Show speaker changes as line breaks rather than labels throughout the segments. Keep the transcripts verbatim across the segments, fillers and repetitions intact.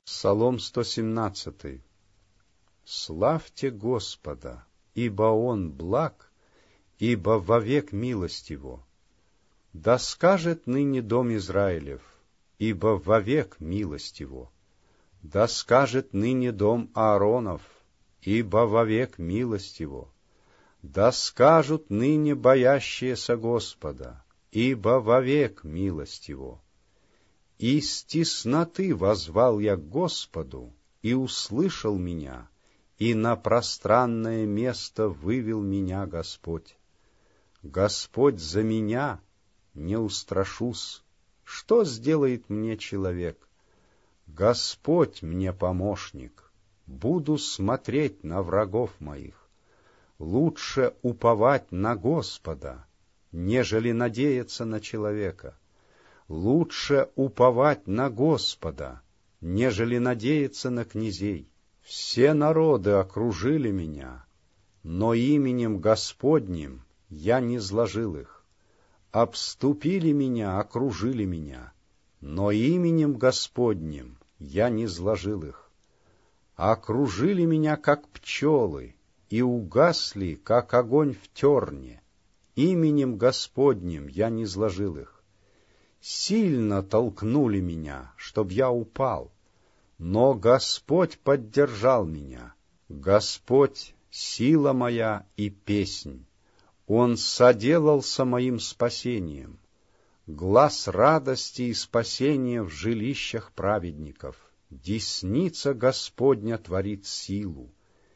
Псалом сто семнадцатый. Славьте Господа, ибо Он благ, ибо вовек милость Его. Да скажет ныне дом Израилев, ибо вовек милость Его. Да скажет ныне дом Ааронов, ибо вовек милость Его. Да скажут ныне боящиеся Господа, ибо вовек милость Его. Из тесноты воззвал я к Господу, и услышал меня, и на пространное место вывел меня Господь. Господь за меня, не устрашусь, что сделает мне человек? Господь мне помощник, буду смотреть на врагов моих. Лучше уповать на Господа, нежели надеяться на человека. Лучше уповать на Господа, нежели надеяться на князей. Все народы окружили меня, но именем Господним я не зложил их. Обступили меня, окружили меня, но именем Господним я не зложил их. Окружили меня, как пчелы, и угасли, как огонь в терне. Именем Господним я не зложил их. Сильно толкнули меня, чтоб я упал, но Господь поддержал меня. Господь — сила моя и песнь. Он соделался моим спасением. Глас радости и спасения в жилищах праведников. Десница Господня творит силу.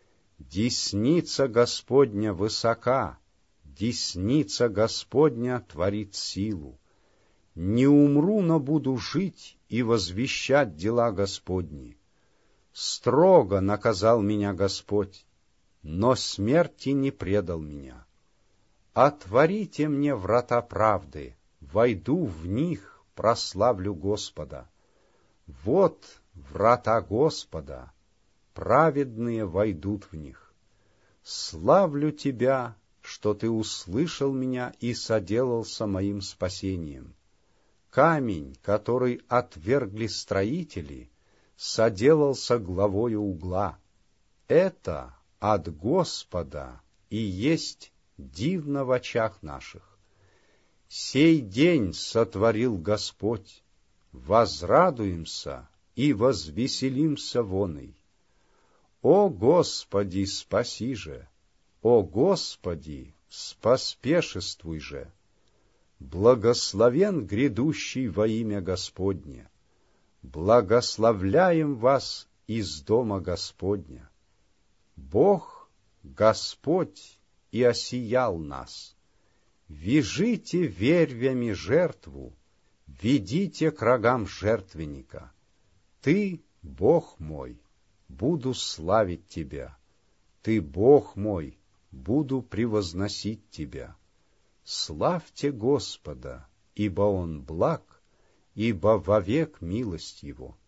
Десница Господня высока. Десница Господня творит силу. Не умру, но буду жить и возвещать дела Господни. Строго наказал меня Господь, но смерти не предал меня. Отворите мне врата правды, войду в них, прославлю Господа. Вот врата Господа, праведные войдут в них. Славлю Тебя, что Ты услышал меня и соделался моим спасением. Камень, который отвергли строители, соделался главою угла. Это от Господа и есть дивно в очах наших. Сей день сотворил Господь, возрадуемся и возвеселимся воной. О Господи, спаси же! О Господи, споспешествуй же! Благословен грядущий во имя Господне. Благословляем вас из дома Господня. Бог, Господь, и осиял нас. Вяжите вервями жертву, ведите к рогам жертвенника. Ты, Бог мой, буду славить Тебя. Ты, Бог мой, буду превозносить Тебя. Славьте Господа, ибо Он благ, ибо вовек милость Его.